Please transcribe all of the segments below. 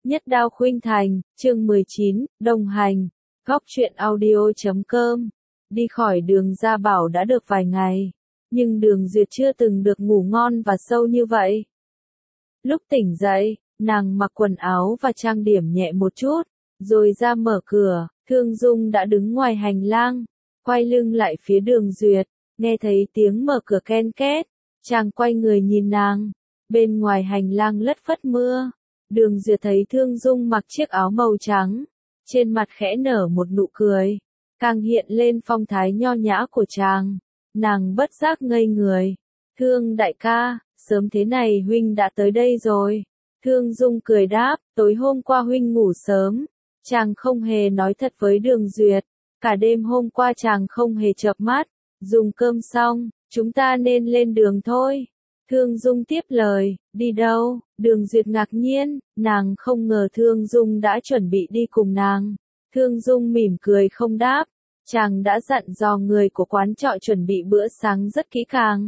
Nhất Đao Khuynh Thành, chương 19, đồng hành. Góc truyện audio.com. Đi khỏi Đường Gia Bảo đã được vài ngày, nhưng Đường Duyệt chưa từng được ngủ ngon và sâu như vậy. Lúc tỉnh dậy, nàng mặc quần áo và trang điểm nhẹ một chút, rồi ra mở cửa. Thương Dung đã đứng ngoài hành lang, quay lưng lại phía Đường Duyệt, nghe thấy tiếng mở cửa ken két, chàng quay người nhìn nàng. Bên ngoài hành lang lất phất mưa, Đường Duyệt thấy Thương Dung mặc chiếc áo màu trắng, trên mặt khẽ nở một nụ cười, càng hiện lên phong thái nho nhã của chàng. Nàng bất giác ngây người. Thương đại ca, sớm thế này huynh đã tới đây rồi. Thương Dung cười đáp, tối hôm qua huynh ngủ sớm. Chàng không hề nói thật với Đường Duyệt, cả đêm hôm qua chàng không hề chợp mắt. Dùng cơm xong, chúng ta nên lên đường thôi. Thương Dung tiếp lời, đi đâu? Đường Duyệt ngạc nhiên, nàng không ngờ Thương Dung đã chuẩn bị đi cùng nàng. Thương Dung mỉm cười không đáp, chàng đã dặn dò người của quán trọ chuẩn bị bữa sáng rất kỹ càng.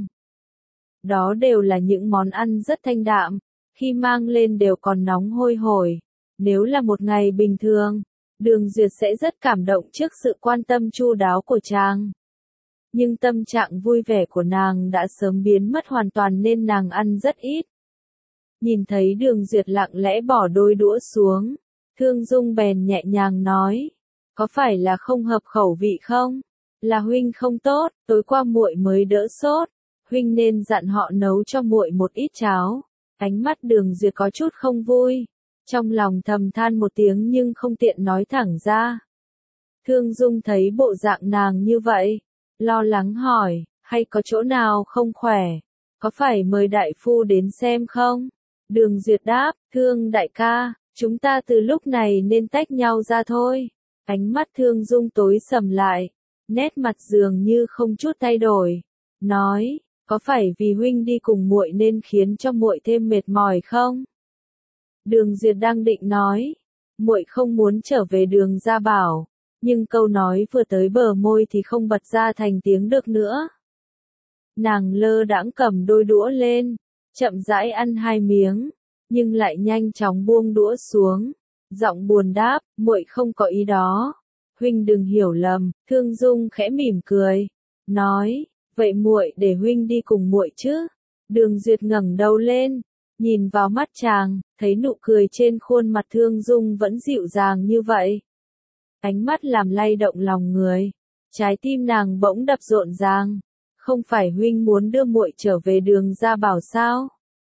Đó đều là những món ăn rất thanh đạm, khi mang lên đều còn nóng hôi hổi. Nếu là một ngày bình thường, Đường Duyệt sẽ rất cảm động trước sự quan tâm chu đáo của chàng. Nhưng tâm trạng vui vẻ của nàng đã sớm biến mất hoàn toàn nên nàng ăn rất ít. Nhìn thấy Đường Duyệt lặng lẽ bỏ đôi đũa xuống, Thương Dung bèn nhẹ nhàng nói, có phải là không hợp khẩu vị không? Là huynh không tốt, tối qua muội mới đỡ sốt, huynh nên dặn họ nấu cho muội một ít cháo. Ánh mắt Đường Duyệt có chút không vui, trong lòng thầm than một tiếng nhưng không tiện nói thẳng ra. Thương Dung thấy bộ dạng nàng như vậy, lo lắng hỏi, hay có chỗ nào không khỏe? Có phải mời đại phu đến xem không? Đường Duyệt đáp, Thương đại ca, chúng ta từ lúc này nên tách nhau ra thôi. Ánh mắt Thương Dung tối sầm lại, nét mặt dường như không chút thay đổi. Nói, có phải vì huynh đi cùng muội nên khiến cho muội thêm mệt mỏi không? Đường Duyệt đang định nói, muội không muốn trở về Đường Gia Bảo. Nhưng câu nói vừa tới bờ môi thì không bật ra thành tiếng được nữa. Nàng lơ đãng cầm đôi đũa lên, chậm rãi ăn 2 miếng, nhưng lại nhanh chóng buông đũa xuống, giọng buồn đáp, muội không có ý đó. Huynh đừng hiểu lầm. Thương Dung khẽ mỉm cười, nói, vậy muội để huynh đi cùng muội chứ? Đường Duyệt ngẩng đầu lên, nhìn vào mắt chàng, thấy nụ cười trên khuôn mặt Thương Dung vẫn dịu dàng như vậy. Ánh mắt làm lay động lòng người, trái tim nàng bỗng đập rộn ràng. Không phải huynh muốn đưa muội trở về Đường Gia Bảo sao?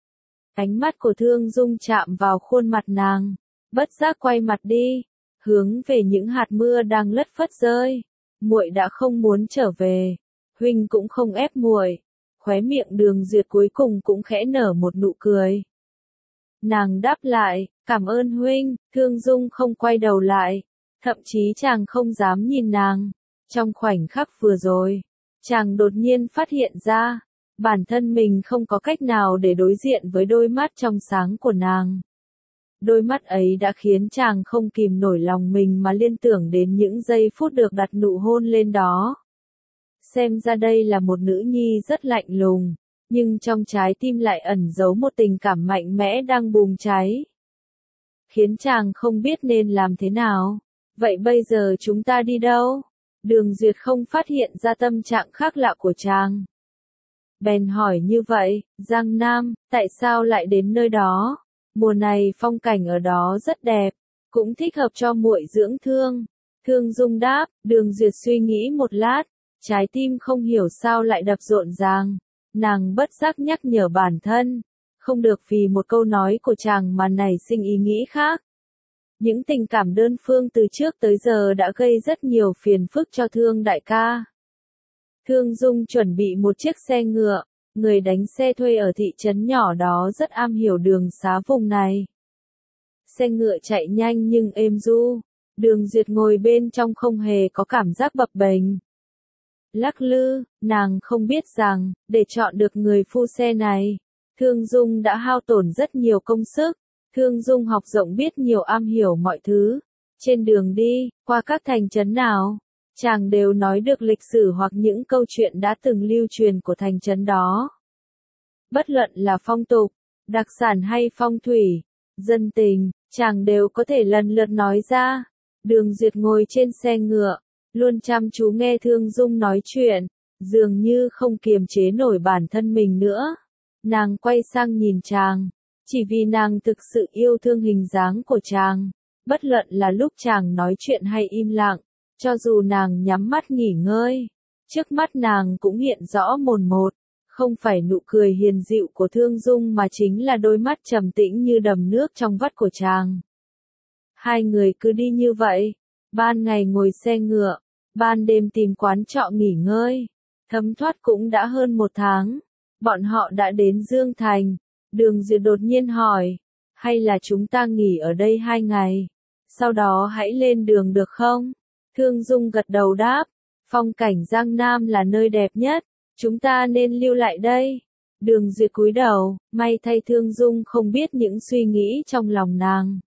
Ánh mắt của Thương Dung chạm vào khuôn mặt nàng, bất giác quay mặt đi, hướng về những hạt mưa đang lất phất rơi. Muội đã không muốn trở về, huynh cũng không ép muội. Khóe miệng Đường Duyệt cuối cùng cũng khẽ nở một nụ cười. Nàng đáp lại, cảm ơn huynh. Thương Dung không quay đầu lại, thậm chí chàng không dám nhìn nàng. Trong khoảnh khắc vừa rồi, chàng đột nhiên phát hiện ra, bản thân mình không có cách nào để đối diện với đôi mắt trong sáng của nàng. Đôi mắt ấy đã khiến chàng không kìm nổi lòng mình mà liên tưởng đến những giây phút được đặt nụ hôn lên đó. Xem ra đây là một nữ nhi rất lạnh lùng, nhưng trong trái tim lại ẩn giấu một tình cảm mạnh mẽ đang bùng cháy, khiến chàng không biết nên làm thế nào. Vậy bây giờ chúng ta đi đâu? Đường Duyệt không phát hiện ra tâm trạng khác lạ của chàng, bèn hỏi như vậy, Giang Nam, tại sao lại đến nơi đó? Mùa này phong cảnh ở đó rất đẹp, cũng thích hợp cho muội dưỡng thương. Thương Dung đáp. Đường Duyệt suy nghĩ một lát, trái tim không hiểu sao lại đập rộn ràng. Nàng bất giác nhắc nhở bản thân, không được vì một câu nói của chàng mà nảy sinh ý nghĩ khác. Những tình cảm đơn phương từ trước tới giờ đã gây rất nhiều phiền phức cho Thương đại ca. Thương Dung chuẩn bị một chiếc xe ngựa, người đánh xe thuê ở thị trấn nhỏ đó rất am hiểu đường xá vùng này. Xe ngựa chạy nhanh nhưng êm du, Đường Duyệt ngồi bên trong không hề có cảm giác bập bềnh. Lắc lư, nàng không biết rằng, để chọn được người phu xe này, Thương Dung đã hao tổn rất nhiều công sức. Thương Dung học rộng biết nhiều am hiểu mọi thứ. Trên đường đi, qua các thành trấn nào, chàng đều nói được lịch sử hoặc những câu chuyện đã từng lưu truyền của thành trấn đó. Bất luận là phong tục, đặc sản hay phong thủy, dân tình, chàng đều có thể lần lượt nói ra. Đường Duyệt ngồi trên xe ngựa, luôn chăm chú nghe Thương Dung nói chuyện, dường như không kiềm chế nổi bản thân mình nữa. Nàng quay sang nhìn chàng, chỉ vì nàng thực sự yêu thương hình dáng của chàng, bất luận là lúc chàng nói chuyện hay im lặng, cho dù nàng nhắm mắt nghỉ ngơi, trước mắt nàng cũng hiện rõ mồn một, không phải nụ cười hiền dịu của Thương Dung mà chính là đôi mắt trầm tĩnh như đầm nước trong vắt của chàng. Hai người cứ đi như vậy, ban ngày ngồi xe ngựa, ban đêm tìm quán trọ nghỉ ngơi, thấm thoát cũng đã hơn 1 tháng. Bọn họ đã đến Dương Thành, Đường Duyệt đột nhiên hỏi, hay là chúng ta nghỉ ở đây 2 ngày, sau đó hãy lên đường được không? Thương Dung gật đầu đáp, phong cảnh Giang Nam là nơi đẹp nhất, chúng ta nên lưu lại đây. Đường Duyệt cúi đầu, may thay Thương Dung không biết những suy nghĩ trong lòng nàng.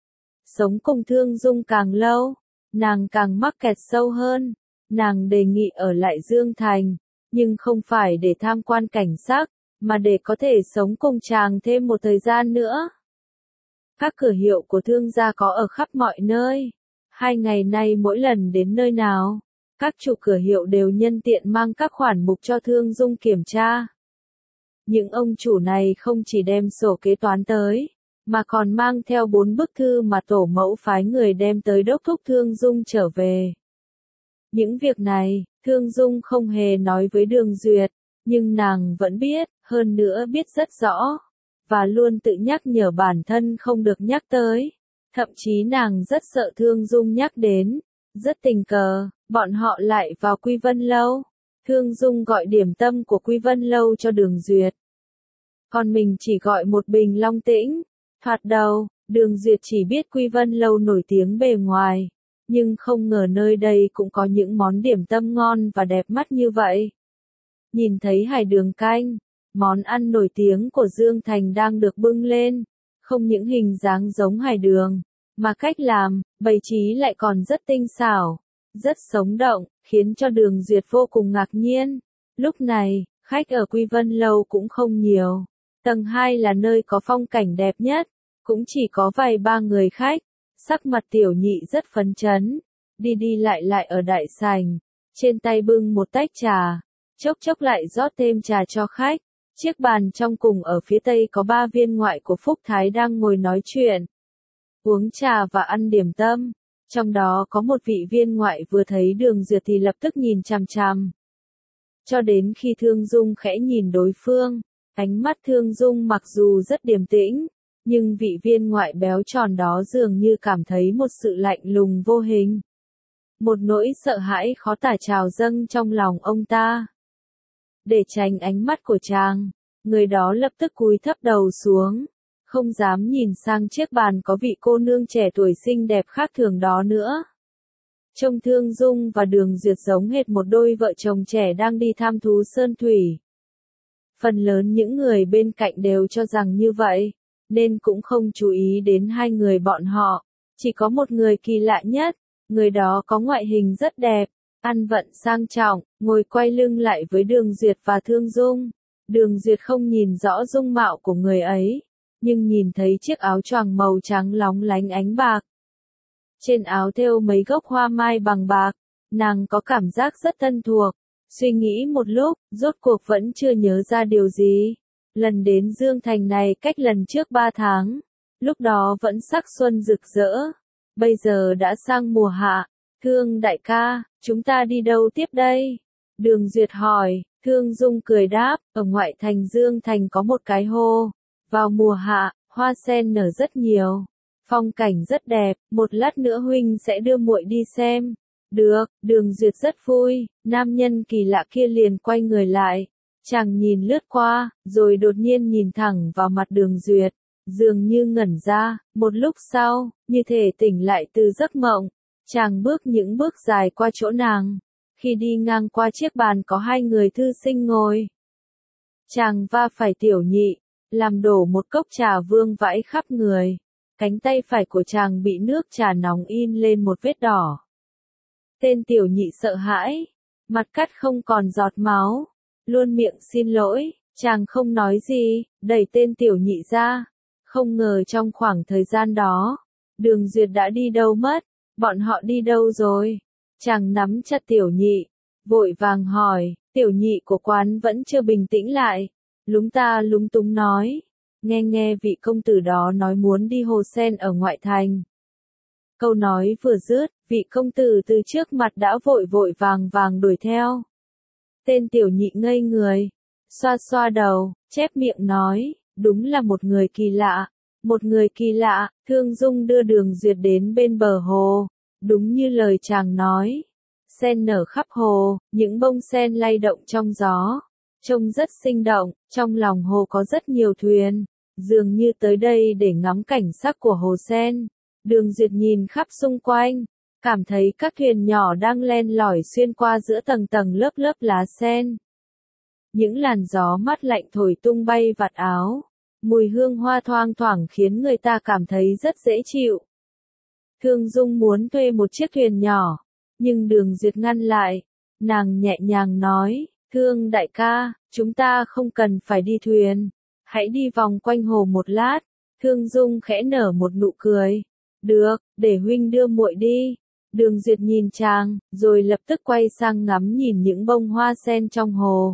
Sống cùng Thương Dung càng lâu, nàng càng mắc kẹt sâu hơn, nàng đề nghị ở lại Dương Thành, nhưng không phải để tham quan cảnh sắc, mà để có thể sống cùng chàng thêm một thời gian nữa. Các cửa hiệu của Thương gia có ở khắp mọi nơi. 2 ngày nay mỗi lần đến nơi nào, các chủ cửa hiệu đều nhân tiện mang các khoản mục cho Thương Dung kiểm tra. Những ông chủ này không chỉ đem sổ kế toán tới, mà còn mang theo 4 bức thư mà tổ mẫu phái người đem tới đốc thúc Thương Dung trở về. Những việc này, Thương Dung không hề nói với Đường Duyệt, nhưng nàng vẫn biết, hơn nữa biết rất rõ, và luôn tự nhắc nhở bản thân không được nhắc tới. Thậm chí nàng rất sợ Thương Dung nhắc đến. Rất tình cờ, bọn họ lại vào Quy Vân Lâu. Thương Dung gọi điểm tâm của Quy Vân Lâu cho Đường Duyệt. Còn mình chỉ gọi một bình Long Tĩnh. Thoạt đầu, Đường Duyệt chỉ biết Quy Vân Lâu nổi tiếng bề ngoài, nhưng không ngờ nơi đây cũng có những món điểm tâm ngon và đẹp mắt như vậy. Nhìn thấy hải đường canh, món ăn nổi tiếng của Dương Thành đang được bưng lên, không những hình dáng giống hải đường, mà cách làm, bày trí lại còn rất tinh xảo, rất sống động, khiến cho Đường Duyệt vô cùng ngạc nhiên. Lúc này, khách ở Quy Vân Lâu cũng không nhiều. Tầng 2 là nơi có phong cảnh đẹp nhất, cũng chỉ có vài ba người khách. Sắc mặt Tiểu Nhị rất phấn chấn, đi đi lại lại ở đại sảnh, trên tay bưng một tách trà, chốc chốc lại rót thêm trà cho khách. Chiếc bàn trong cùng ở phía tây có 3 viên ngoại của Phúc Thái đang ngồi nói chuyện, uống trà và ăn điểm tâm. Trong đó có một vị viên ngoại vừa thấy Đường Duyệt thì lập tức nhìn chằm chằm. Cho đến khi Thương Dung khẽ nhìn đối phương, ánh mắt Thương Dung mặc dù rất điềm tĩnh, nhưng vị viên ngoại béo tròn đó dường như cảm thấy một sự lạnh lùng vô hình. Một nỗi sợ hãi khó tả trào dâng trong lòng ông ta. Để tránh ánh mắt của chàng, người đó lập tức cúi thấp đầu xuống, không dám nhìn sang chiếc bàn có vị cô nương trẻ tuổi xinh đẹp khác thường đó nữa. Trông Thương Dung và Đường Duyệt giống hệt một đôi vợ chồng trẻ đang đi tham thú sơn thủy. Phần lớn những người bên cạnh đều cho rằng như vậy, nên cũng không chú ý đến hai người bọn họ. Chỉ có một người kỳ lạ nhất, người đó có ngoại hình rất đẹp, ăn vận sang trọng, ngồi quay lưng lại với Đường Duyệt và Thương Dung. Đường Duyệt không nhìn rõ dung mạo của người ấy, nhưng nhìn thấy chiếc áo choàng màu trắng lóng lánh ánh bạc. Trên áo thêu mấy gốc hoa mai bằng bạc, nàng có cảm giác rất thân thuộc. Suy nghĩ một lúc, rốt cuộc vẫn chưa nhớ ra điều gì. Lần đến Dương Thành này cách lần trước 3 tháng, lúc đó vẫn sắc xuân rực rỡ. Bây giờ đã sang mùa hạ. Thương đại ca, chúng ta đi đâu tiếp đây? Đường Duyệt hỏi. Thương Dung cười đáp, ở ngoại thành Dương Thành có một cái hồ. Vào mùa hạ, hoa sen nở rất nhiều, phong cảnh rất đẹp, một lát nữa huynh sẽ đưa muội đi xem. Được, Đường Duyệt rất vui. Nam nhân kỳ lạ kia liền quay người lại. Chàng nhìn lướt qua, rồi đột nhiên nhìn thẳng vào mặt Đường Duyệt, dường như ngẩn ra. Một lúc sau, như thể tỉnh lại từ giấc mộng, chàng bước những bước dài qua chỗ nàng. Khi đi ngang qua chiếc bàn có 2 người thư sinh ngồi, chàng va phải Tiểu Nhị, làm đổ một cốc trà vương vãi khắp người. Cánh tay phải của chàng bị nước trà nóng in lên một vết đỏ. Tên Tiểu Nhị sợ hãi, mặt cắt không còn giọt máu, luôn miệng xin lỗi. Chàng không nói gì, đẩy tên Tiểu Nhị ra, Không ngờ trong khoảng thời gian đó, Đường Duyệt đã đi đâu mất, bọn họ đi đâu rồi? Chàng nắm chặt Tiểu Nhị, vội vàng hỏi, Tiểu Nhị của quán vẫn chưa bình tĩnh lại, lúng ta lúng túng nói, nghe vị công tử đó nói muốn đi Hồ Sen ở ngoại thành. Câu nói vừa dứt, vị công tử từ trước mặt đã vội vội vàng vàng đuổi theo. Tên Tiểu Nhị ngây người, xoa xoa đầu, chép miệng nói, đúng là một người kỳ lạ. Một người kỳ lạ. Thương Dung đưa Đường Duyệt đến bên bờ hồ, đúng như lời chàng nói. Sen nở khắp hồ, những bông sen lay động trong gió, trông rất sinh động. Trong lòng hồ có rất nhiều thuyền, dường như tới đây để ngắm cảnh sắc của hồ sen. Đường Duyệt nhìn khắp xung quanh, cảm thấy các thuyền nhỏ đang len lỏi xuyên qua giữa tầng tầng lớp lớp lá sen. Những làn gió mát lạnh thổi tung bay vạt áo, mùi hương hoa thoang thoảng khiến người ta cảm thấy rất dễ chịu. Thương Dung muốn thuê một chiếc thuyền nhỏ, nhưng Đường Duyệt ngăn lại. Nàng nhẹ nhàng nói, Thương đại ca, chúng ta không cần phải đi thuyền, hãy đi vòng quanh hồ một lát. Thương Dung khẽ nở một nụ cười, được, để huynh đưa muội đi. Đường Duyệt nhìn chàng, rồi lập tức quay sang ngắm nhìn những bông hoa sen trong hồ.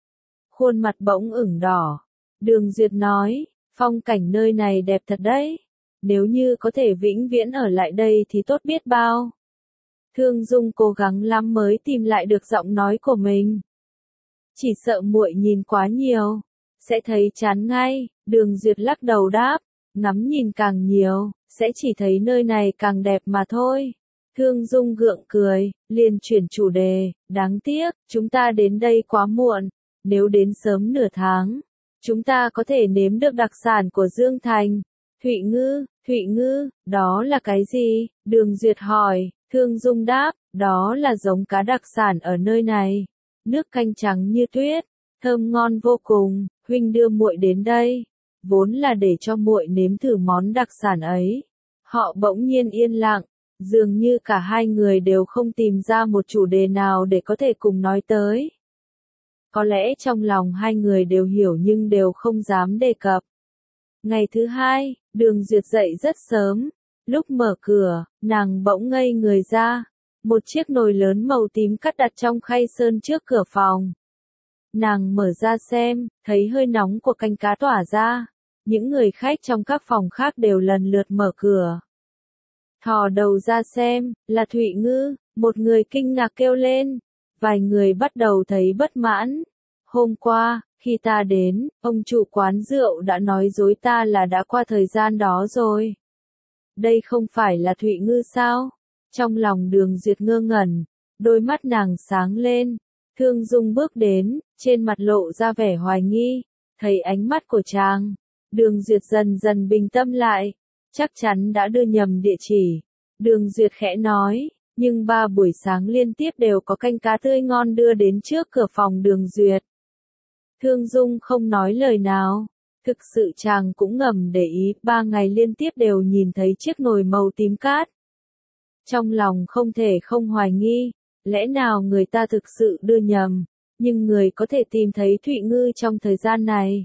Khuôn mặt bỗng ửng đỏ. Đường Duyệt nói, phong cảnh nơi này đẹp thật đấy. Nếu như có thể vĩnh viễn ở lại đây thì tốt biết bao. Thương Dung cố gắng lắm mới tìm lại được giọng nói của mình. Chỉ sợ muội nhìn quá nhiều, sẽ thấy chán ngay. Đường Duyệt lắc đầu đáp, ngắm nhìn càng nhiều, sẽ chỉ thấy nơi này càng đẹp mà thôi. Thương Dung gượng cười, liền chuyển chủ đề, đáng tiếc, chúng ta đến đây quá muộn. Nếu đến sớm nửa tháng, chúng ta có thể nếm được đặc sản của Dương Thành. Thụy ngư, đó là cái gì? Đường Duyệt hỏi. Thương Dung đáp, đó là giống cá đặc sản ở nơi này. Nước canh trắng như tuyết, thơm ngon vô cùng. Huynh đưa muội đến đây, vốn là để cho muội nếm thử món đặc sản ấy. Họ bỗng nhiên yên lặng, dường như cả hai người đều không tìm ra một chủ đề nào để có thể cùng nói tới. Có lẽ trong lòng hai người đều hiểu nhưng đều không dám đề cập. Ngày thứ hai, Đường Duyệt dậy rất sớm. Lúc mở cửa, nàng bỗng ngây người ra. Một chiếc nồi lớn màu tím cắt đặt trong khay sơn trước cửa phòng. Nàng mở ra xem, thấy hơi nóng của canh cá tỏa ra. Những người khách trong các phòng khác đều lần lượt mở cửa. Thò đầu ra xem, là Thụy Ngư, một người kinh ngạc kêu lên. Vài người bắt đầu thấy bất mãn. Hôm qua, khi ta đến, ông chủ quán rượu đã nói dối ta là đã qua thời gian đó rồi. Đây không phải là Thụy Ngư sao? Trong lòng Đường Duyệt ngơ ngẩn, đôi mắt nàng sáng lên. Thương Dung bước đến, trên mặt lộ ra vẻ hoài nghi. Thấy ánh mắt của chàng, Đường Duyệt dần dần bình tâm lại. Chắc chắn đã đưa nhầm địa chỉ. Đường Duyệt khẽ nói, nhưng 3 buổi sáng liên tiếp đều có canh cá tươi ngon đưa đến trước cửa phòng Đường Duyệt. Thương Dung không nói lời nào. Thực sự chàng cũng ngầm để ý, 3 ngày liên tiếp đều nhìn thấy chiếc nồi màu tím cát. Trong lòng không thể không hoài nghi, lẽ nào người ta thực sự đưa nhầm, nhưng người có thể tìm thấy Thụy Ngư trong thời gian này.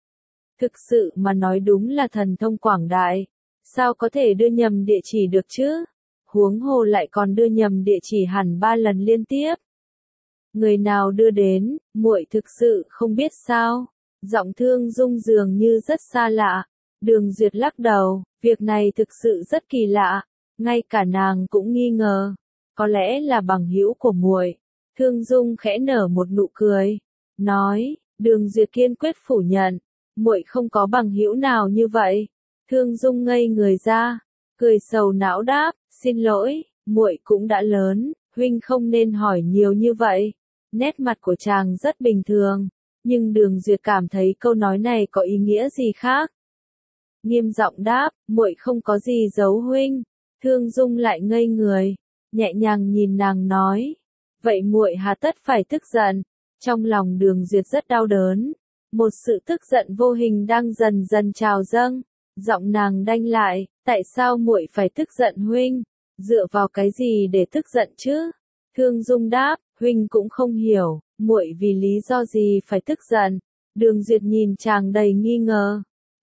Thực sự mà nói đúng là thần thông quảng đại, sao có thể đưa nhầm địa chỉ được chứ? Huống hồ lại còn đưa nhầm địa chỉ hẳn 3 lần liên tiếp. Người nào đưa đến, muội thực sự không biết sao? Giọng Thương Dung dường như rất xa lạ. Đường Duyệt lắc đầu, việc này thực sự rất kỳ lạ, ngay cả nàng cũng nghi ngờ, có lẽ là bằng hữu của muội. Thương Dung khẽ nở một nụ cười, nói, Đường Duyệt kiên quyết phủ nhận, muội không có bằng hữu nào như vậy. Thương Dung ngây người ra, cười sầu não đáp, xin lỗi, muội cũng đã lớn, huynh không nên hỏi nhiều như vậy. Nét mặt của chàng rất bình thường, nhưng Đường Duyệt cảm thấy câu nói này có ý nghĩa gì khác. Nghiêm giọng đáp, muội không có gì giấu huynh. Thương Dung lại ngây người, nhẹ nhàng nhìn nàng nói, vậy muội hà tất phải tức giận? Trong lòng Đường Duyệt rất đau đớn, một sự tức giận vô hình đang dần dần trào dâng. Giọng nàng đanh lại, tại sao muội phải tức giận huynh? Dựa vào cái gì để tức giận chứ? Thương Dung đáp, huynh cũng không hiểu, muội vì lý do gì phải tức giận? Đường Duyệt nhìn chàng đầy nghi ngờ.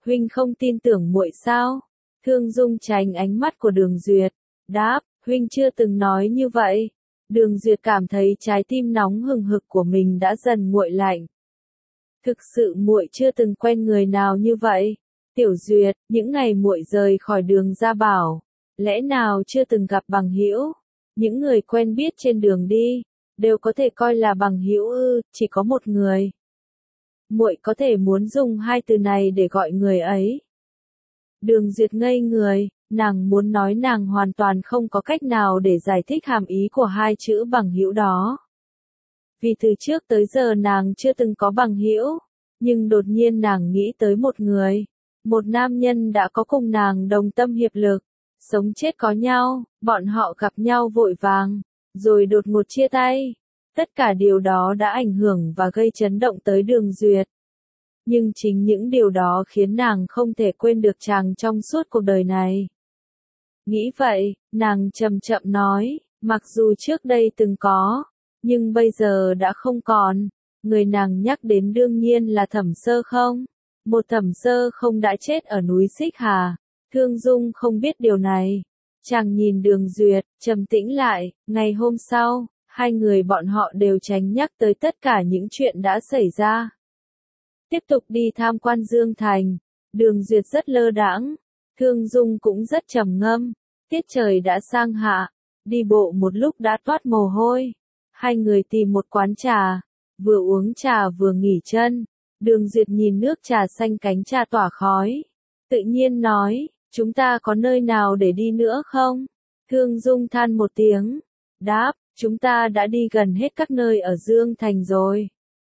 huynh không tin tưởng muội sao? Thương Dung tránh ánh mắt của Đường Duyệt, đáp, huynh chưa từng nói như vậy. Đường Duyệt cảm thấy trái tim nóng hừng hực của mình đã dần nguội lạnh. Thực sự muội chưa từng quen người nào như vậy. Tiểu Duyệt, những ngày muội rời khỏi Đường Gia Bảo, lẽ nào chưa từng gặp bằng hữu? Những người quen biết trên đường đi, đều có thể coi là bằng hữu ư? Chỉ có một người. Muội có thể muốn dùng hai từ này để gọi người ấy. Đường Duyệt ngây người, nàng muốn nói nàng hoàn toàn không có cách nào để giải thích hàm ý của hai chữ bằng hữu đó. Vì từ trước tới giờ nàng chưa từng có bằng hữu, nhưng đột nhiên nàng nghĩ tới một người, một nam nhân đã có cùng nàng đồng tâm hiệp lực, sống chết có nhau, bọn họ gặp nhau vội vàng, rồi đột ngột chia tay. Tất cả điều đó đã ảnh hưởng và gây chấn động tới Đường Duyệt. Nhưng chính những điều đó khiến nàng không thể quên được chàng trong suốt cuộc đời này. Nghĩ vậy, nàng chậm chậm nói, mặc dù trước đây từng có, nhưng bây giờ đã không còn. Người nàng nhắc đến đương nhiên là Thẩm Sơ Không. Một Thẩm Sơ Không đã chết ở núi Xích Hà. Thương Dung không biết điều này. Chàng nhìn Đường Duyệt, trầm tĩnh lại, ngày hôm sau, hai người bọn họ đều tránh nhắc tới tất cả những chuyện đã xảy ra. Tiếp tục đi tham quan Dương Thành, Đường Duyệt rất lơ đãng, Thương Dung cũng rất trầm ngâm, tiết trời đã sang hạ, đi bộ một lúc đã toát mồ hôi. Hai người tìm một quán trà, vừa uống trà vừa nghỉ chân. Đường Duyệt nhìn nước trà xanh cánh trà tỏa khói, tự nhiên nói, chúng ta có nơi nào để đi nữa không? Thương Dung than một tiếng, đáp, chúng ta đã đi gần hết các nơi ở Dương Thành rồi.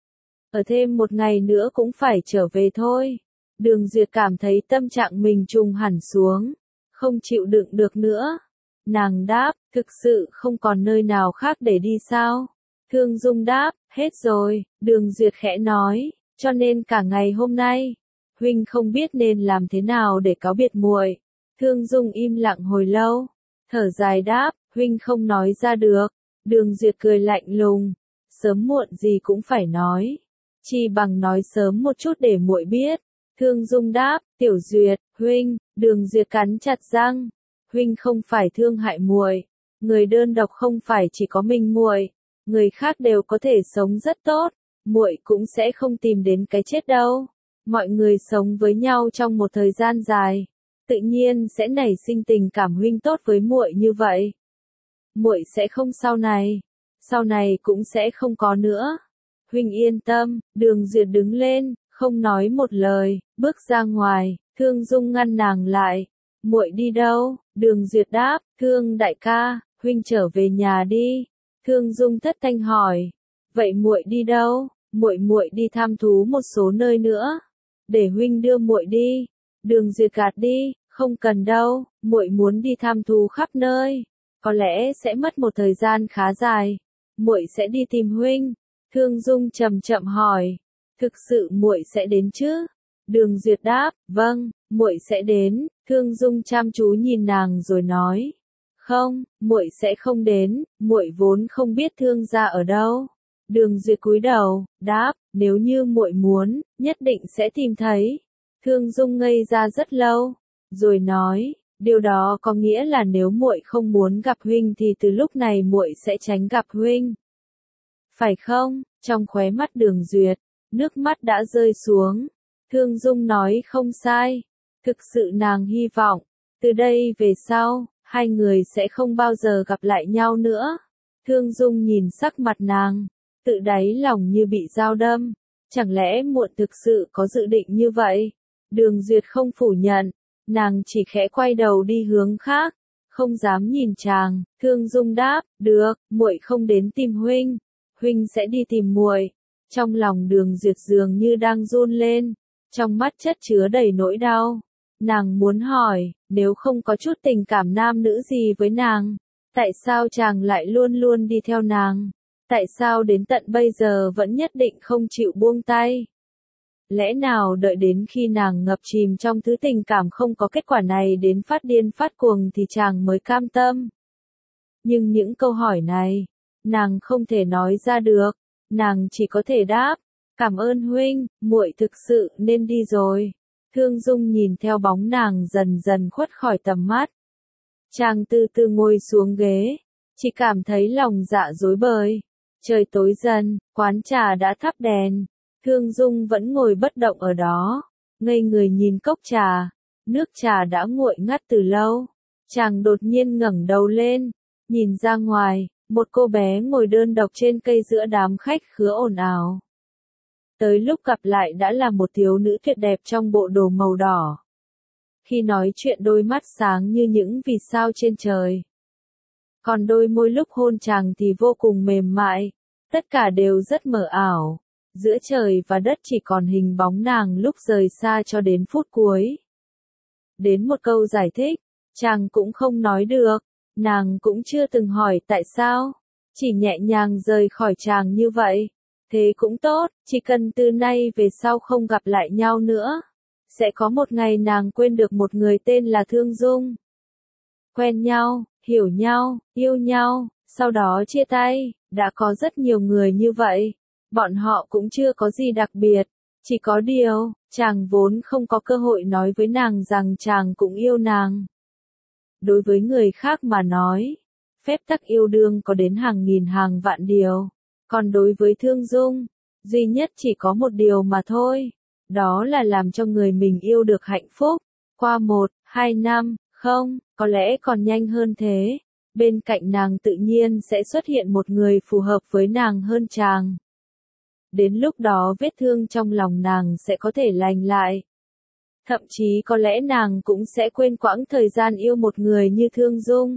Ở thêm một ngày nữa cũng phải trở về thôi. Đường Duyệt cảm thấy tâm trạng mình trùng hẳn xuống, không chịu đựng được nữa. Nàng đáp, thực sự không còn nơi nào khác để đi sao? Thương Dung đáp, hết rồi. Đường Duyệt khẽ nói, cho nên cả ngày hôm nay, huynh không biết nên làm thế nào để cáo biệt muội. Thương Dung im lặng hồi lâu, thở dài đáp, huynh không nói ra được. Đường Duyệt cười lạnh lùng, sớm muộn gì cũng phải nói, chi bằng nói sớm một chút để muội biết. Thương Dung đáp, Tiểu Duyệt, huynh. Đường Duyệt cắn chặt răng, huynh không phải thương hại muội, người đơn độc không phải chỉ có mình muội, người khác đều có thể sống rất tốt, muội cũng sẽ không tìm đến cái chết đâu. Mọi người sống với nhau trong một thời gian dài, tự nhiên sẽ nảy sinh tình cảm huynh tốt với muội như vậy. Muội sẽ không sau này cũng sẽ không có nữa. Huynh yên tâm. Đường Duyệt đứng lên, không nói một lời, bước ra ngoài. Thương Dung ngăn nàng lại. Muội đi đâu? Đường Duyệt đáp, Thương đại ca, huynh trở về nhà đi. Thương Dung thất thanh hỏi, vậy muội đi đâu? Muội đi thăm thú một số nơi nữa. Để huynh đưa muội đi. Đường Duyệt gạt đi, không cần đâu, muội muốn đi thăm thú khắp nơi, có lẽ sẽ mất một thời gian khá dài. Muội sẽ đi tìm huynh. Thương Dung chậm chậm hỏi, thực sự muội sẽ đến chứ? Đường Duyệt đáp, vâng, muội sẽ đến. Thương Dung chăm chú nhìn nàng rồi nói, không, muội sẽ không đến, muội vốn không biết Thương gia ở đâu. Đường Duyệt cúi đầu, đáp, nếu như muội muốn, nhất định sẽ tìm thấy. Thương Dung ngây ra rất lâu, rồi nói, điều đó có nghĩa là nếu muội không muốn gặp huynh thì từ lúc này muội sẽ tránh gặp huynh. Phải không? Trong khóe mắt Đường Duyệt, nước mắt đã rơi xuống. Thương Dung nói không sai. Thực sự nàng hy vọng, từ đây về sau, hai người sẽ không bao giờ gặp lại nhau nữa. Thương Dung nhìn sắc mặt nàng, tự đáy lòng như bị dao đâm. Chẳng lẽ muội thực sự có dự định như vậy? Đường Duyệt không phủ nhận, nàng chỉ khẽ quay đầu đi hướng khác, không dám nhìn chàng. Thương Dung đáp, được, muội không đến tìm huynh, huynh sẽ đi tìm muội. Trong lòng Đường Duyệt dường như đang run lên, trong mắt chất chứa đầy nỗi đau. Nàng muốn hỏi, nếu không có chút tình cảm nam nữ gì với nàng, tại sao chàng lại luôn luôn đi theo nàng? Tại sao đến tận bây giờ vẫn nhất định không chịu buông tay? Lẽ nào đợi đến khi nàng ngập chìm trong thứ tình cảm không có kết quả này đến phát điên phát cuồng thì chàng mới cam tâm? Nhưng những câu hỏi này, nàng không thể nói ra được, nàng chỉ có thể đáp, cảm ơn huynh, muội thực sự nên đi rồi. Thương Dung nhìn theo bóng nàng dần dần khuất khỏi tầm mắt. Chàng từ từ ngồi xuống ghế, chỉ cảm thấy lòng dạ rối bời. Trời tối dần, quán trà đã thắp đèn. Thương Dung vẫn ngồi bất động ở đó, ngây người nhìn cốc trà. Nước trà đã nguội ngắt từ lâu. Chàng đột nhiên ngẩng đầu lên, nhìn ra ngoài, một cô bé ngồi đơn độc trên cây giữa đám khách khứa ồn ào. Tới lúc gặp lại đã là một thiếu nữ tuyệt đẹp trong bộ đồ màu đỏ. Khi nói chuyện đôi mắt sáng như những vì sao trên trời. Còn đôi môi lúc hôn chàng thì vô cùng mềm mại, tất cả đều rất mờ ảo. Giữa trời và đất chỉ còn hình bóng nàng lúc rời xa cho đến phút cuối. Đến một câu giải thích, chàng cũng không nói được, nàng cũng chưa từng hỏi tại sao, chỉ nhẹ nhàng rời khỏi chàng như vậy. Thế cũng tốt, chỉ cần từ nay về sau không gặp lại nhau nữa. Sẽ có một ngày nàng quên được một người tên là Thương Dung. Quen nhau, hiểu nhau, yêu nhau, sau đó chia tay, đã có rất nhiều người như vậy. Bọn họ cũng chưa có gì đặc biệt, chỉ có điều, chàng vốn không có cơ hội nói với nàng rằng chàng cũng yêu nàng. Đối với người khác mà nói, phép tắc yêu đương có đến hàng nghìn hàng vạn điều, còn đối với Thương Dung, duy nhất chỉ có một điều mà thôi, đó là làm cho người mình yêu được hạnh phúc. Qua 1-2 năm, không, có lẽ còn nhanh hơn thế, bên cạnh nàng tự nhiên sẽ xuất hiện một người phù hợp với nàng hơn chàng. Đến lúc đó vết thương trong lòng nàng sẽ có thể lành lại. Thậm chí có lẽ nàng cũng sẽ quên quãng thời gian yêu một người như Thương Dung.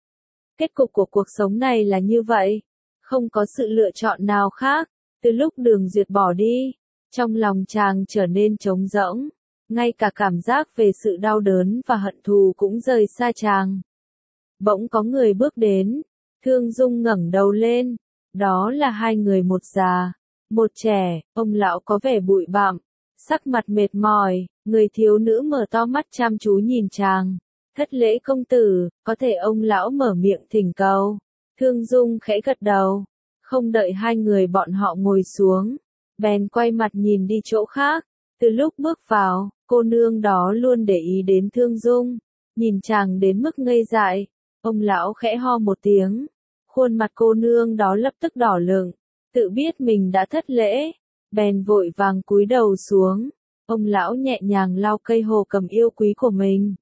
Kết cục của cuộc sống này là như vậy, không có sự lựa chọn nào khác. Từ lúc Đường Duyệt bỏ đi, trong lòng chàng trở nên trống rỗng, ngay cả cảm giác về sự đau đớn và hận thù cũng rời xa chàng. Bỗng có người bước đến, Thương Dung ngẩng đầu lên, đó là hai người, một già, một trẻ. Ông lão có vẻ bụi bặm, sắc mặt mệt mỏi, người thiếu nữ mở to mắt chăm chú nhìn chàng. Thất lễ công tử, có thể ông lão mở miệng thỉnh cầu. Thương Dung khẽ gật đầu, không đợi hai người bọn họ ngồi xuống, bèn quay mặt nhìn đi chỗ khác. Từ lúc bước vào, cô nương đó luôn để ý đến Thương Dung, nhìn chàng đến mức ngây dại. Ông lão khẽ ho một tiếng, khuôn mặt cô nương đó lập tức đỏ lựng, tự biết mình đã thất lễ, bèn vội vàng cúi đầu xuống. Ông lão nhẹ nhàng lau cây hồ cầm yêu quý của mình,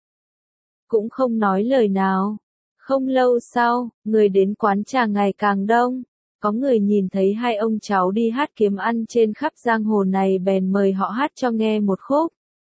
cũng không nói lời nào. Không lâu sau, người đến quán trà ngày càng đông. Có người nhìn thấy hai ông cháu đi hát kiếm ăn trên khắp giang hồ này bèn mời họ hát cho nghe một khúc.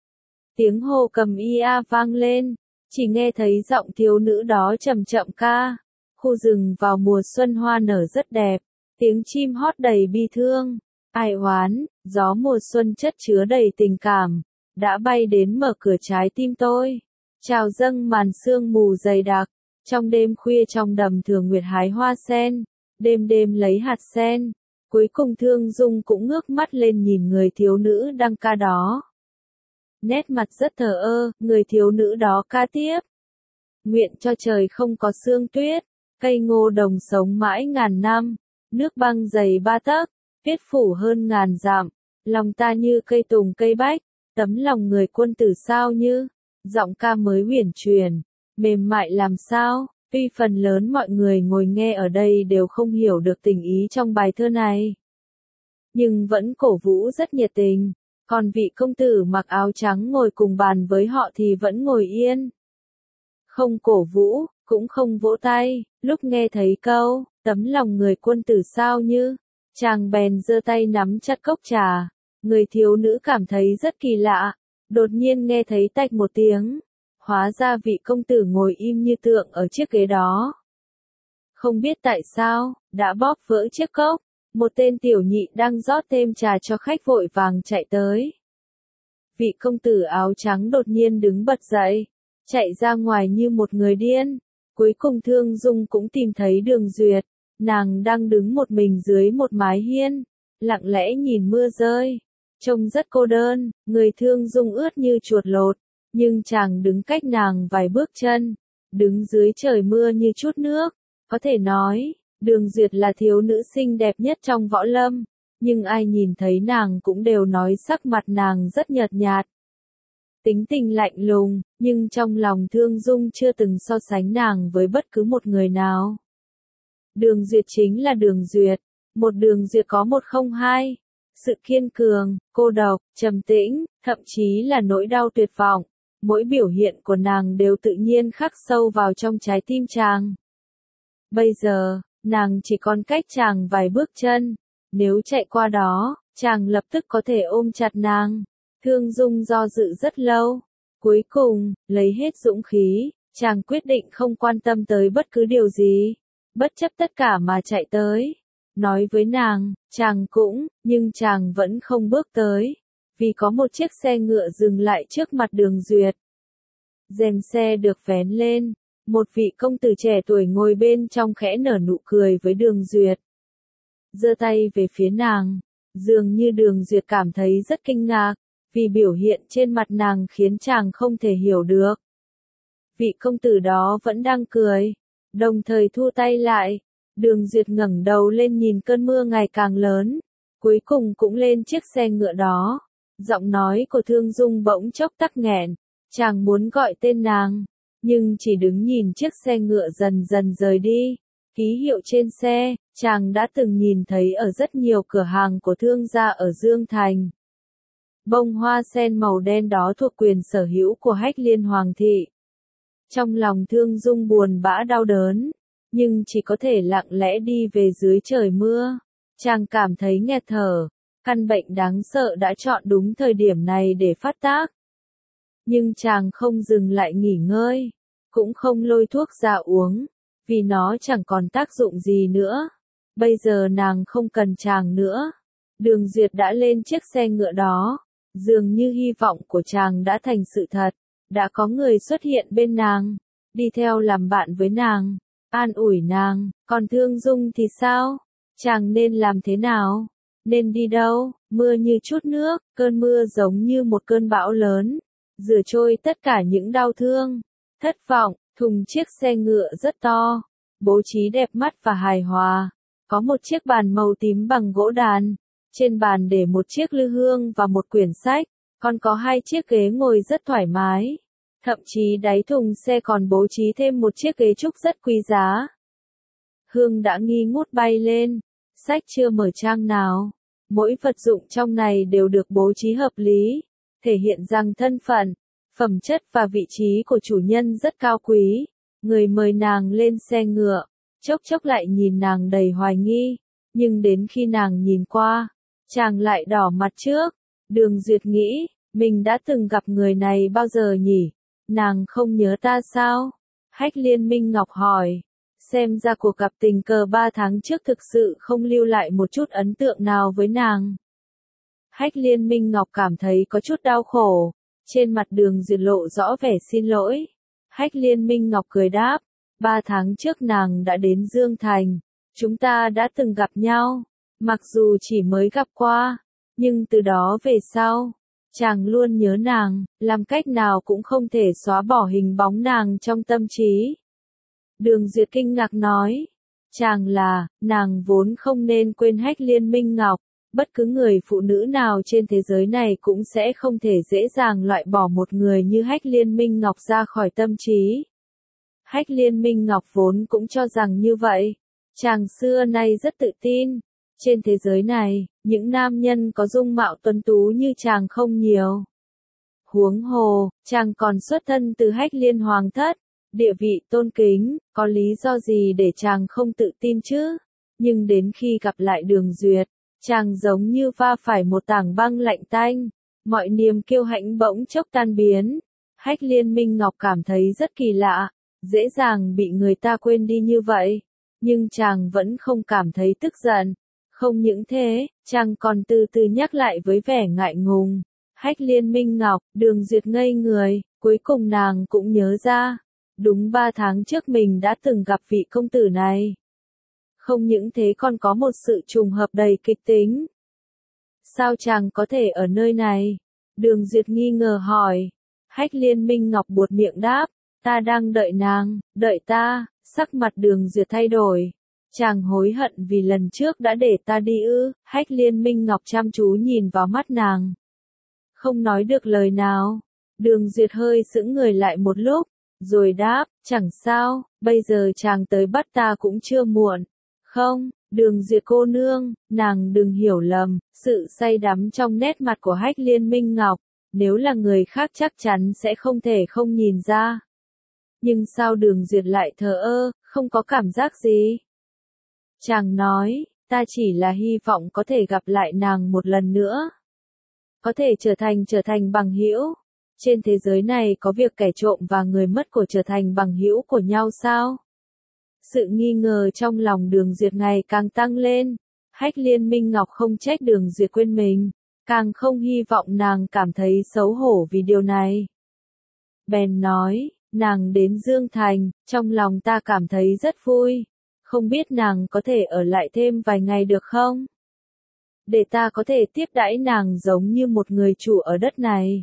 Tiếng hồ cầm ia vang lên, chỉ nghe thấy giọng thiếu nữ đó chậm chậm ca. Khu rừng vào mùa xuân hoa nở rất đẹp, tiếng chim hót đầy bi thương, ai oán, gió mùa xuân chất chứa đầy tình cảm, đã bay đến mở cửa trái tim tôi. Chào dâng màn sương mù dày đặc, trong đêm khuya trong đầm thường nguyệt hái hoa sen, đêm đêm lấy hạt sen. Cuối cùng Thương Dung cũng ngước mắt lên nhìn người thiếu nữ đang ca đó. Nét mặt rất thờ ơ, người thiếu nữ đó ca tiếp. Nguyện cho trời không có sương tuyết, cây ngô đồng sống mãi ngàn năm, nước băng dày 3 tấc, tuyết phủ hơn ngàn dặm, lòng ta như cây tùng cây bách, tấm lòng người quân tử sao như. Giọng ca mới huyền truyền, mềm mại làm sao, tuy phần lớn mọi người ngồi nghe ở đây đều không hiểu được tình ý trong bài thơ này, nhưng vẫn cổ vũ rất nhiệt tình. Còn vị công tử mặc áo trắng ngồi cùng bàn với họ thì vẫn ngồi yên, không cổ vũ, cũng không vỗ tay. Lúc nghe thấy câu, tấm lòng người quân tử sao như, chàng bèn giơ tay nắm chặt cốc trà. Người thiếu nữ cảm thấy rất kỳ lạ, đột nhiên nghe thấy tạch một tiếng. Hóa ra vị công tử ngồi im như tượng ở chiếc ghế đó. Không biết tại sao, đã bóp vỡ chiếc cốc. Một tên tiểu nhị đang rót thêm trà cho khách vội vàng chạy tới. Vị công tử áo trắng đột nhiên đứng bật dậy, chạy ra ngoài như một người điên. Cuối cùng Thương Dung cũng tìm thấy Đường Duyệt, nàng đang đứng một mình dưới một mái hiên, lặng lẽ nhìn mưa rơi, trông rất cô đơn. Người Thương Dung ướt như chuột lột, nhưng chàng đứng cách nàng vài bước chân, đứng dưới trời mưa như chút nước. Có thể nói, Đường Duyệt là thiếu nữ xinh đẹp nhất trong võ lâm, nhưng ai nhìn thấy nàng cũng đều nói sắc mặt nàng rất nhợt nhạt. tính tình lạnh lùng, nhưng trong lòng Thương Dung chưa từng so sánh nàng với bất cứ một người nào. Đường Duyệt chính là Đường Duyệt, một Đường Duyệt có một không hai. Sự kiên cường, cô độc, trầm tĩnh, thậm chí là nỗi đau tuyệt vọng, mỗi biểu hiện của nàng đều tự nhiên khắc sâu vào trong trái tim chàng. Bây giờ, nàng chỉ còn cách chàng vài bước chân, nếu chạy qua đó, chàng lập tức có thể ôm chặt nàng. Thương Dung do dự rất lâu, cuối cùng, lấy hết dũng khí, chàng quyết định không quan tâm tới bất cứ điều gì, bất chấp tất cả mà chạy tới. Nói với nàng, chàng cũng, nhưng chàng vẫn không bước tới, vì có một chiếc xe ngựa dừng lại trước mặt Đường Duyệt. Rèm xe được vén lên, một vị công tử trẻ tuổi ngồi bên trong khẽ nở nụ cười với Đường Duyệt. Giơ tay về phía nàng, dường như Đường Duyệt cảm thấy rất kinh ngạc, vì biểu hiện trên mặt nàng khiến chàng không thể hiểu được. Vị công tử đó vẫn đang cười, đồng thời thu tay lại. Đường Duyệt ngẩng đầu lên nhìn cơn mưa ngày càng lớn, cuối cùng cũng lên chiếc xe ngựa đó. Giọng nói của Thương Dung bỗng chốc tắc nghẹn, chàng muốn gọi tên nàng, nhưng chỉ đứng nhìn chiếc xe ngựa dần dần rời đi. Ký hiệu trên xe, chàng đã từng nhìn thấy ở rất nhiều cửa hàng của thương gia ở Dương Thành. Bông hoa sen màu đen đó thuộc quyền sở hữu của Hách Liên Hoàng thị. Trong lòng Thương Dung buồn bã đau đớn, nhưng chỉ có thể lặng lẽ đi về dưới trời mưa. Chàng cảm thấy nghẹt thở, căn bệnh đáng sợ đã chọn đúng thời điểm này để phát tác. Nhưng chàng không dừng lại nghỉ ngơi, cũng không lôi thuốc ra uống, vì nó chẳng còn tác dụng gì nữa. Bây giờ nàng không cần chàng nữa. Đường Duyệt đã lên chiếc xe ngựa đó, dường như hy vọng của chàng đã thành sự thật, đã có người xuất hiện bên nàng, đi theo làm bạn với nàng, an ủi nàng. Còn Thương Dung thì sao? Chàng nên làm thế nào? Nên đi đâu? Mưa như chút nước, cơn mưa giống như một cơn bão lớn, rửa trôi tất cả những đau thương, thất vọng. Thùng chiếc xe ngựa rất to, bố trí đẹp mắt và hài hòa. Có một chiếc bàn màu tím bằng gỗ đàn, trên bàn để một chiếc lư hương và một quyển sách, còn có hai chiếc ghế ngồi rất thoải mái. Thậm chí đáy thùng xe còn bố trí thêm một chiếc ghế trúc rất quý giá. Hương đã nghi ngút bay lên, sách chưa mở trang nào. Mỗi vật dụng trong này đều được bố trí hợp lý, thể hiện rằng thân phận, phẩm chất và vị trí của chủ nhân rất cao quý. Người mời nàng lên xe ngựa, chốc chốc lại nhìn nàng đầy hoài nghi, nhưng đến khi nàng nhìn qua, chàng lại đỏ mặt trước. Đường Duyệt nghĩ, mình đã từng gặp người này bao giờ nhỉ? Nàng không nhớ ta sao? Hách Liên Minh Ngọc hỏi. Xem ra cuộc gặp tình cờ 3 tháng trước thực sự không lưu lại một chút ấn tượng nào với nàng. Hách Liên Minh Ngọc cảm thấy có chút đau khổ, trên mặt Đường Duyệt lộ rõ vẻ xin lỗi. Hách Liên Minh Ngọc cười đáp, 3 tháng trước nàng đã đến Dương Thành, chúng ta đã từng gặp nhau, mặc dù chỉ mới gặp qua, nhưng từ đó về sau, chàng luôn nhớ nàng, làm cách nào cũng không thể xóa bỏ hình bóng nàng trong tâm trí. Đường Duyệt kinh ngạc nói, chàng là, nàng vốn không nên quên Hách Liên Minh Ngọc, bất cứ người phụ nữ nào trên thế giới này cũng sẽ không thể dễ dàng loại bỏ một người như Hách Liên Minh Ngọc ra khỏi tâm trí. Hách Liên Minh Ngọc vốn cũng cho rằng như vậy, chàng xưa nay rất tự tin, trên thế giới này, những nam nhân có dung mạo tuấn tú như chàng không nhiều. Huống hồ, chàng còn xuất thân từ Hách Liên Hoàng thất, địa vị tôn kính, có lý do gì để chàng không tự tin chứ? Nhưng đến khi gặp lại Đường Duyệt, chàng giống như va phải một tảng băng lạnh tanh, mọi niềm kiêu hãnh bỗng chốc tan biến. Hách Liên Minh Ngọc cảm thấy rất kỳ lạ, dễ dàng bị người ta quên đi như vậy, nhưng chàng vẫn không cảm thấy tức giận. Không những thế, chàng còn từ từ nhắc lại với vẻ ngại ngùng. Hách Liên Minh Ngọc, Đường Duyệt ngây người, cuối cùng nàng cũng nhớ ra. Đúng 3 tháng trước mình đã từng gặp vị công tử này. Không những thế còn có một sự trùng hợp đầy kịch tính. Sao chàng có thể ở nơi này? Đường Duyệt nghi ngờ hỏi. Hách Liên Minh Ngọc buột miệng đáp, ta đang đợi nàng, đợi ta. Sắc mặt Đường Duyệt thay đổi. Chàng hối hận vì lần trước đã để ta đi ư? Hách Liên Minh Ngọc chăm chú nhìn vào mắt nàng, không nói được lời nào. Đường Duyệt hơi sững người lại một lúc, rồi đáp, chẳng sao, bây giờ chàng tới bắt ta cũng chưa muộn. Không, Đường Duyệt cô nương, nàng đừng hiểu lầm, sự say đắm trong nét mặt của Hách Liên Minh Ngọc, nếu là người khác chắc chắn sẽ không thể không nhìn ra. Nhưng sao Đường Duyệt lại thờ ơ, không có cảm giác gì? Chàng nói, ta chỉ là hy vọng có thể gặp lại nàng một lần nữa. Có thể trở thành bằng hữu. Trên thế giới này có việc kẻ trộm và người mất của trở thành bằng hữu của nhau sao? Sự nghi ngờ trong lòng Đường Duyệt ngày càng tăng lên. Hách Liên Minh Ngọc không trách Đường Duyệt quên mình, càng không hy vọng nàng cảm thấy xấu hổ vì điều này. Bèn nói, nàng đến Dương Thành, trong lòng ta cảm thấy rất vui. Không biết nàng có thể ở lại thêm vài ngày được không? Để ta có thể tiếp đãi nàng giống như một người chủ ở đất này.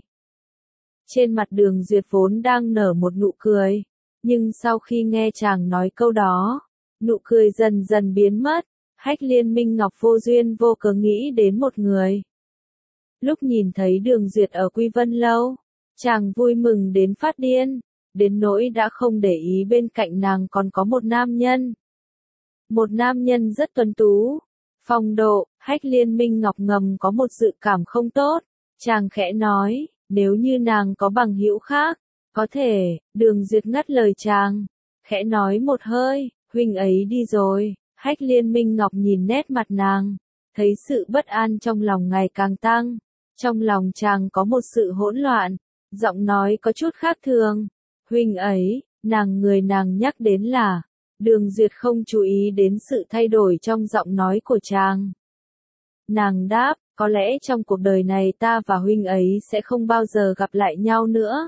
Trên mặt Đường Duyệt vốn đang nở một nụ cười, nhưng sau khi nghe chàng nói câu đó, nụ cười dần dần biến mất. Hách Liên Minh Ngọc vô duyên vô cớ nghĩ đến một người. Lúc nhìn thấy Đường Duyệt ở Quy Vân Lâu, chàng vui mừng đến phát điên, đến nỗi đã không để ý bên cạnh nàng còn có một nam nhân. Một nam nhân rất tuấn tú, phong độ. Hách Liên Minh Ngọc ngầm có một dự cảm không tốt, chàng khẽ nói, nếu như nàng có bằng hữu khác, có thể. Đường Duyệt ngắt lời chàng, khẽ nói một hơi, huynh ấy đi rồi. Hách Liên Minh Ngọc nhìn nét mặt nàng, thấy sự bất an trong lòng ngày càng tăng. Trong lòng chàng có một sự hỗn loạn, giọng nói có chút khác thường. Huynh ấy, người nàng nhắc đến là. Đường Duyệt không chú ý đến sự thay đổi trong giọng nói của chàng. Nàng đáp, có lẽ trong cuộc đời này ta và huynh ấy sẽ không bao giờ gặp lại nhau nữa.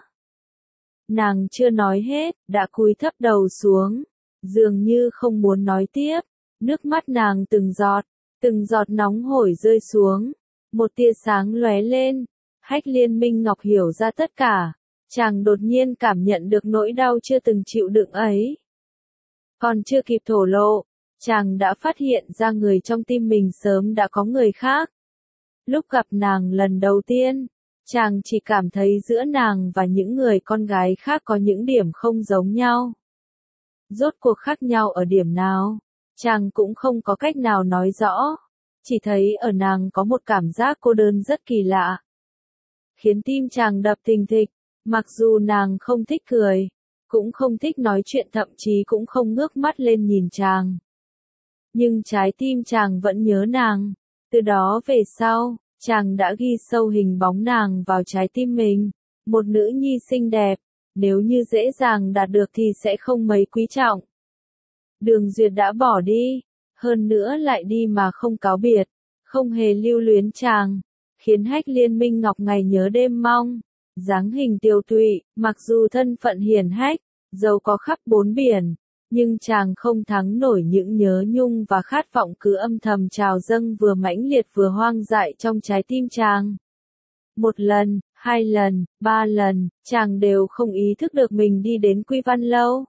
Nàng chưa nói hết, đã cúi thấp đầu xuống, dường như không muốn nói tiếp. Nước mắt nàng từng giọt nóng hổi rơi xuống. Một tia sáng lóe lên. Hách Liên Minh Ngọc hiểu ra tất cả. Chàng đột nhiên cảm nhận được nỗi đau chưa từng chịu đựng ấy. Còn chưa kịp thổ lộ, chàng đã phát hiện ra người trong tim mình sớm đã có người khác. Lúc gặp nàng lần đầu tiên, chàng chỉ cảm thấy giữa nàng và những người con gái khác có những điểm không giống nhau. Rốt cuộc khác nhau ở điểm nào, chàng cũng không có cách nào nói rõ, chỉ thấy ở nàng có một cảm giác cô đơn rất kỳ lạ, khiến tim chàng đập thình thịch. Mặc dù nàng không thích cười, cũng không thích nói chuyện, thậm chí cũng không ngước mắt lên nhìn chàng. Nhưng trái tim chàng vẫn nhớ nàng. Từ đó về sau, chàng đã ghi sâu hình bóng nàng vào trái tim mình. Một nữ nhi xinh đẹp, nếu như dễ dàng đạt được thì sẽ không mấy quý trọng. Đường Duyệt đã bỏ đi, hơn nữa lại đi mà không cáo biệt, không hề lưu luyến chàng, khiến Hách Liên Minh Ngọc ngày nhớ đêm mong. Dáng hình tiều tụy, mặc dù thân phận hiển hách, giàu có khắp bốn biển, nhưng chàng không thắng nổi những nhớ nhung và khát vọng cứ âm thầm trào dâng vừa mãnh liệt vừa hoang dại trong trái tim chàng. Một lần, hai lần, ba lần, chàng đều không ý thức được mình đi đến Quy Văn Lâu.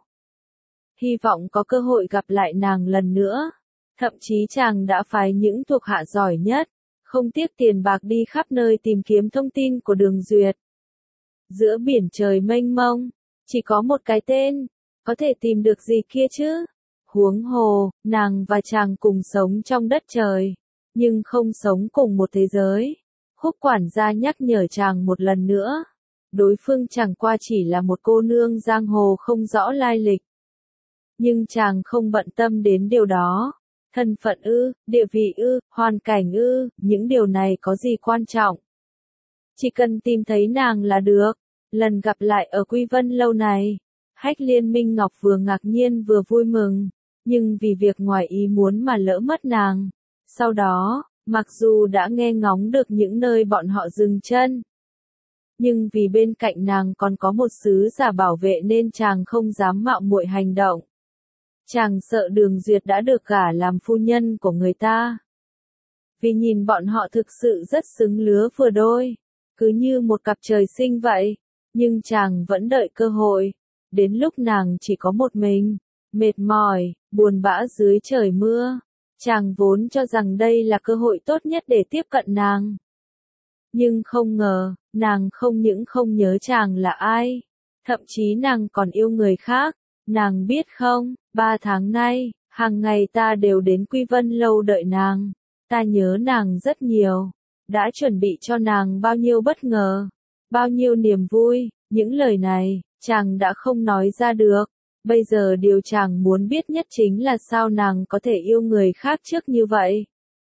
Hy vọng có cơ hội gặp lại nàng lần nữa. Thậm chí chàng đã phái những thuộc hạ giỏi nhất, không tiếc tiền bạc đi khắp nơi tìm kiếm thông tin của Đường Duyệt. Giữa biển trời mênh mông, chỉ có một cái tên, có thể tìm được gì kia chứ? Huống hồ, nàng và chàng cùng sống trong đất trời, nhưng không sống cùng một thế giới. Khúc quản gia nhắc nhở chàng một lần nữa. Đối phương chẳng qua chỉ là một cô nương giang hồ không rõ lai lịch. Nhưng chàng không bận tâm đến điều đó. Thân phận ư, địa vị ư, hoàn cảnh ư, những điều này có gì quan trọng. Chỉ cần tìm thấy nàng là được. Lần gặp lại ở Quy Vân Lâu này, Hách Liên Minh Ngọc vừa ngạc nhiên vừa vui mừng, nhưng vì việc ngoài ý muốn mà lỡ mất nàng. Sau đó, mặc dù đã nghe ngóng được những nơi bọn họ dừng chân, nhưng vì bên cạnh nàng còn có một sứ giả bảo vệ nên chàng không dám mạo muội hành động. Chàng sợ Đường Duyệt đã được gả làm phu nhân của người ta. Vì nhìn bọn họ thực sự rất xứng lứa vừa đôi, cứ như một cặp trời sinh vậy. Nhưng chàng vẫn đợi cơ hội. Đến lúc nàng chỉ có một mình, mệt mỏi, buồn bã dưới trời mưa, chàng vốn cho rằng đây là cơ hội tốt nhất để tiếp cận nàng. Nhưng không ngờ, nàng không những không nhớ chàng là ai, thậm chí nàng còn yêu người khác. Nàng biết không, 3 tháng nay, hàng ngày ta đều đến Quy Vân Lâu đợi nàng. Ta nhớ nàng rất nhiều, đã chuẩn bị cho nàng bao nhiêu bất ngờ, bao nhiêu niềm vui. Những lời này, chàng đã không nói ra được. Bây giờ điều chàng muốn biết nhất chính là sao nàng có thể yêu người khác trước như vậy.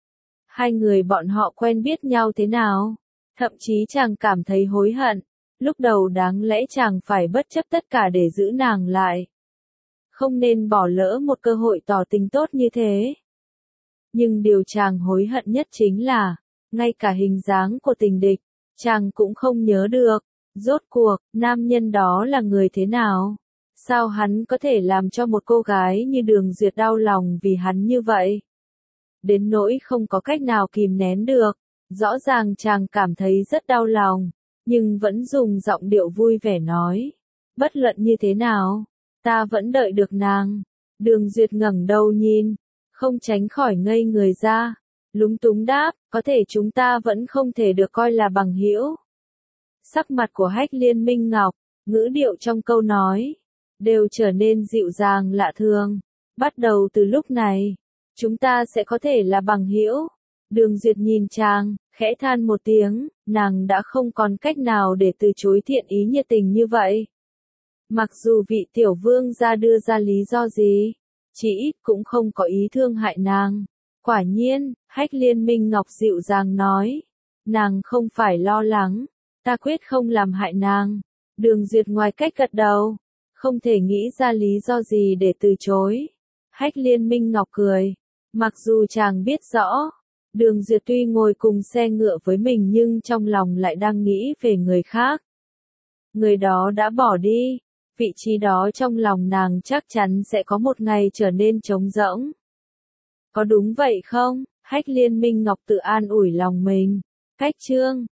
Hai người bọn họ quen biết nhau thế nào? Thậm chí chàng cảm thấy hối hận. Lúc đầu đáng lẽ chàng phải bất chấp tất cả để giữ nàng lại. Không nên bỏ lỡ một cơ hội tỏ tình tốt như thế. Nhưng điều chàng hối hận nhất chính là, ngay cả hình dáng của tình địch, chàng cũng không nhớ được. Rốt cuộc, nam nhân đó là người thế nào? Sao hắn có thể làm cho một cô gái như Đường Duyệt đau lòng vì hắn như vậy? Đến nỗi không có cách nào kìm nén được. Rõ ràng chàng cảm thấy rất đau lòng, nhưng vẫn dùng giọng điệu vui vẻ nói. Bất luận như thế nào, ta vẫn đợi được nàng. Đường Duyệt ngẩng đầu nhìn, không tránh khỏi ngây người ra. Lúng túng đáp, có thể chúng ta vẫn không thể được coi là bằng hữu. Sắc mặt của Hách Liên Minh Ngọc, ngữ điệu trong câu nói, đều trở nên dịu dàng lạ thường. Bắt đầu từ lúc này, chúng ta sẽ có thể là bằng hữu. Đường Duyệt nhìn chàng, khẽ than một tiếng, nàng đã không còn cách nào để từ chối thiện ý nhiệt tình như vậy. Mặc dù vị tiểu vương gia đưa ra lý do gì, chỉ ít cũng không có ý thương hại nàng. Quả nhiên, Hách Liên Minh Ngọc dịu dàng nói, nàng không phải lo lắng, ta quyết không làm hại nàng. Đường Duyệt ngoài cách gật đầu, không thể nghĩ ra lý do gì để từ chối. Hách Liên Minh Ngọc cười, mặc dù chàng biết rõ, Đường Duyệt tuy ngồi cùng xe ngựa với mình nhưng trong lòng lại đang nghĩ về người khác. Người đó đã bỏ đi, vị trí đó trong lòng nàng chắc chắn sẽ có một ngày trở nên trống rỗng. Có đúng vậy không? Hách Liên Minh Ngọc tự an ủi lòng mình. Cách chương